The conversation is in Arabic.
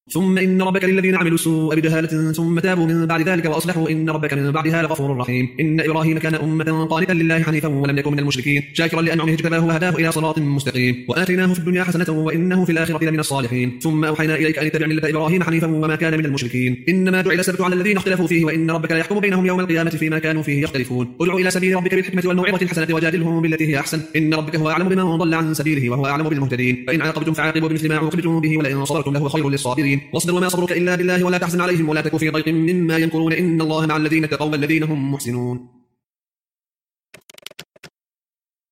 ثم إن ربك للذين عملوا السوء بجهالة ثم تابوا من بعد ذلك وأصلحوا إن ربك من بعدها لغفور رحيم. إن إبراهيم كان أمة قانتا لله حنيفا ولم يكن من المشركين شاكرا لأنعمه اجتباه وهداه إلى صراط مستقيم وآتيناه في الدنيا حسنة وإنه في الآخرة لمن الصالحين. ثم أوحينا إليك أن اتبع ملة إبراهيم حنيفا وما كان من المشركين. إنما جعل السبت على الذين اختلفوا فيه وإن ربك لا يحكم بينهم يوم القيامة فيما كانوا فيه يختلفون. ادع إلى سبيل ربك بالحكمة والموعظة الحسنة وجادلهم بالتي هي أحسن إن ربك هو أعلم بمن ضل عن سبيله وهو أعلم بالمهتدين. فإن عاقبتم فعاقبوا بمثل ما عوقبتم به ولئن صبرتم لهو خير للصابرين. واصبر وما صبرك إلا بالله ولا تحزن عليهم ولا تك في ضيق مما يمكرون إن الله مع الذين اتقوا والذين هم محسنون.